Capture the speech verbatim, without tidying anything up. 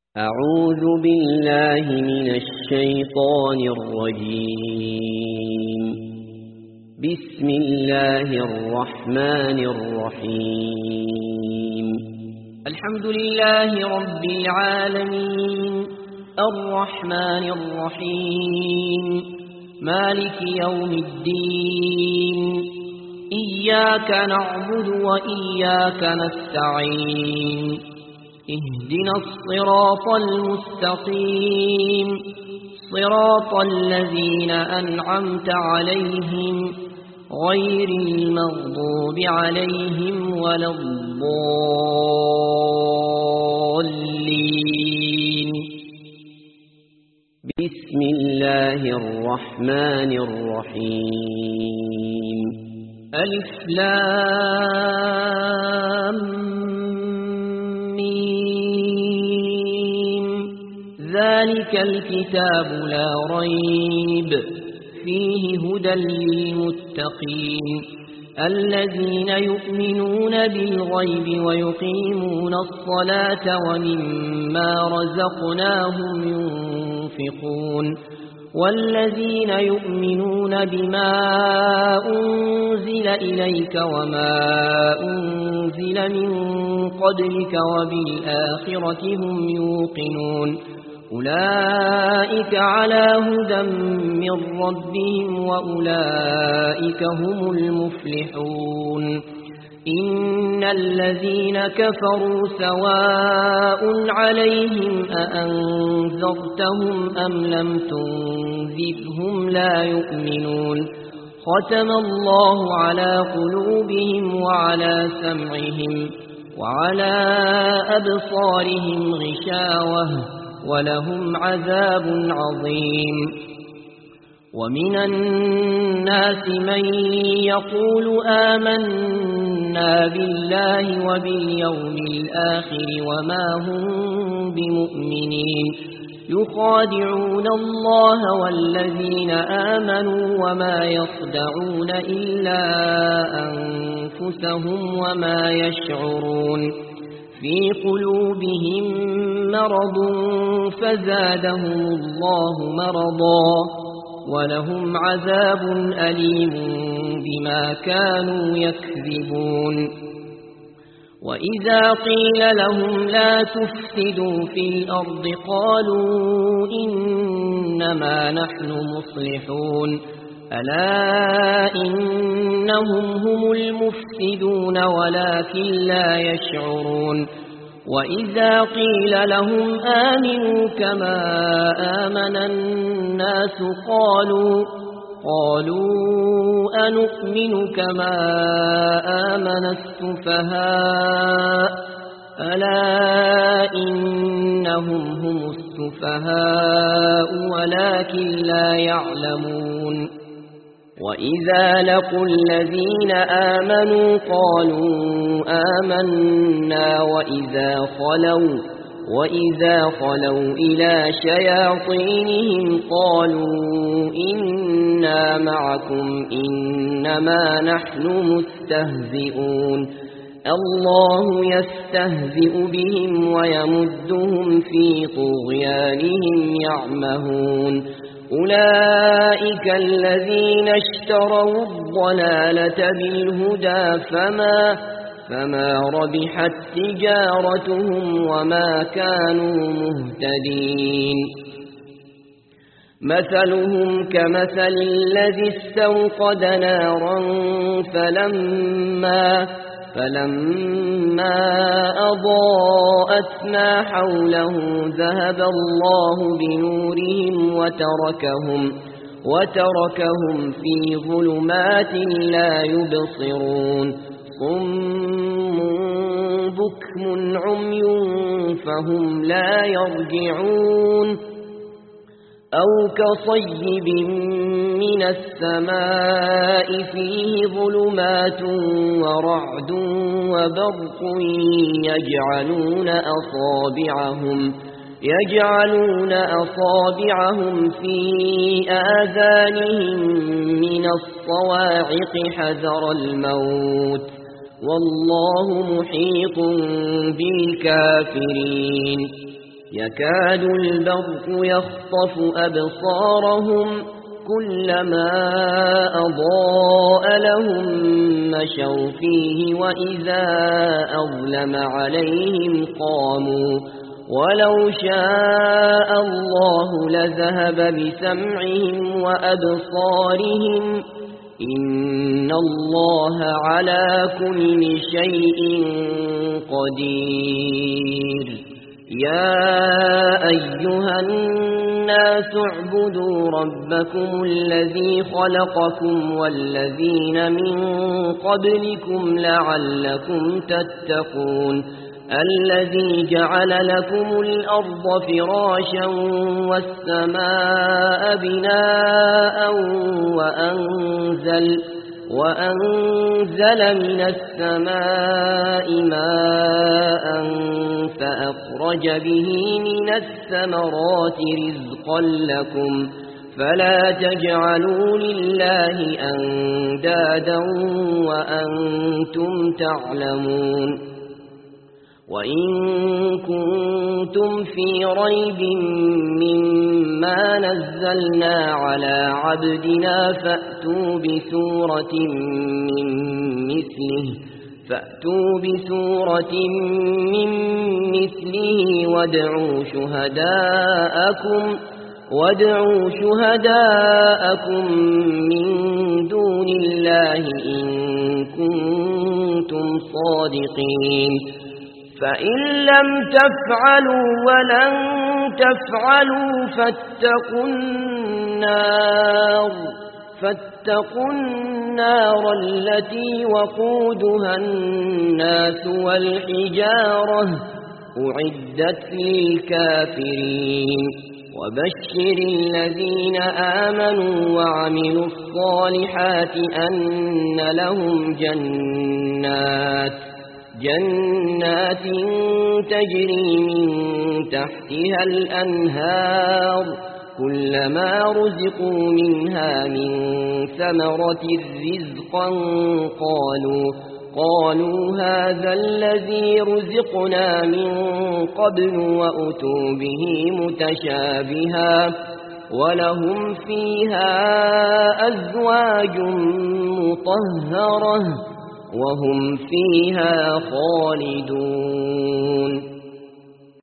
أعوذ بالله من الشيطان الرجيم. بسم الله الرحمن الرحيم. الحمد لله رب العالمين الرحمن الرحيم مالك يوم الدين. إياك نعبد وإياك نستعين. اهدنا الصراط المستقيم صراط الذين أنعمت عليهم غير المغضوب عليهم ولا الضالين. بسم الله الرحمن الرحيم. ألف لام ذلك الكتاب لا ريب فيه هدى للمتقين الذين يؤمنون بالغيب ويقيمون الصلاة ومما رزقناهم ينفقون والذين يؤمنون بما أنزل إليك وما أنزل من قبلك وبالآخرة هم يوقنون أولئك على هدى من ربهم وأولئك هم المفلحون. إن الذين كفروا سواء عليهم أأنذرتهم أم لم تنذرهم لا يؤمنون. ختم الله على قلوبهم وعلى سمعهم وعلى أبصارهم غشاوة ولهم عذاب عظيم. ومن الناس من يقول آمنا بالله وباليوم الآخر وما هم بمؤمنين يخادعون الله والذين آمنوا وما يخدعون إلا أنفسهم وما يشعرون. في قلوبهم مرض فزادهم الله مرضا ولهم عذاب أليم بما كانوا يكذبون. وإذا قيل لهم لا تفسدوا في الأرض قالوا إنما نحن مصلحون ألا إنهم هم المفسدون ولكن لا يشعرون. وإذا قيل لهم آمنوا كما آمن الناس قالوا قالوا أنؤمن كما آمن السفهاء ألا إنهم هم السفهاء ولكن لا يعلمون. وإذا لقوا الذين آمنوا قالوا آمنا وإذا خلوا وإذا خلوا إلى شياطينهم قالوا إنا معكم إنما نحن مستهزئون. الله يستهزئ بهم ويمدهم في طغيانهم يعمهون. أولئك الذين اشتروا الضلالة بالهدى فما, فما ربحت تجارتهم وما كانوا مهتدين. مثلهم كمثل الذي استوقد نارا فلما فلما أضاءت ما حوله ذهب الله بنورهم وتركهم, وتركهم في ظلمات لا يبصرون. صم بكم عمي فهم لا يرجعون. أو كصيب من السماء فيه ظلمات ورعد وبرق يجعلون أصابعهم يجعلون أصابعهم في آذانهم من الصواعق حذر الموت والله محيط بالكافرين. يكاد البرق يخطف أبصارهم كلما أضاء لهم مشوا فيه وإذا أظلم عليهم قاموا ولو شاء الله لذهب بسمعهم وأبصارهم إن الله على كل شيء قدير. يا أيها الناس اعبدوا ربكم الذي خلقكم والذين من قبلكم لعلكم تتقون الذي جعل لكم الأرض فراشا والسماء بناء وأنزل, وأنزل من السماء ماء فأخرج به من الثمرات رزقا لكم فلا تجعلوا لله أندادا وأنتم تعلمون. وإن كنتم في ريب مما نزلنا على عبدنا فأتوا بسورة من مثله فأتوا بسورة من مثله وادعوا شهداءكم وادعوا شهداءكم من دون الله إن كنتم صادقين. فإن لم تفعلوا ولن تفعلوا فاتقوا النار فاتقوا النار التي وقودها الناس والحجارة أعدت للكافرين. وبشر الذين آمنوا وعملوا الصالحات أن لهم جنات جنات تجري من تحتها الأنهار كلما رزقوا منها من ثمرة رزقا قالوا قالوا هذا الذي رزقنا من قبل وأتوا به متشابها ولهم فيها أزواج مطهرة وهم فيها خالدون.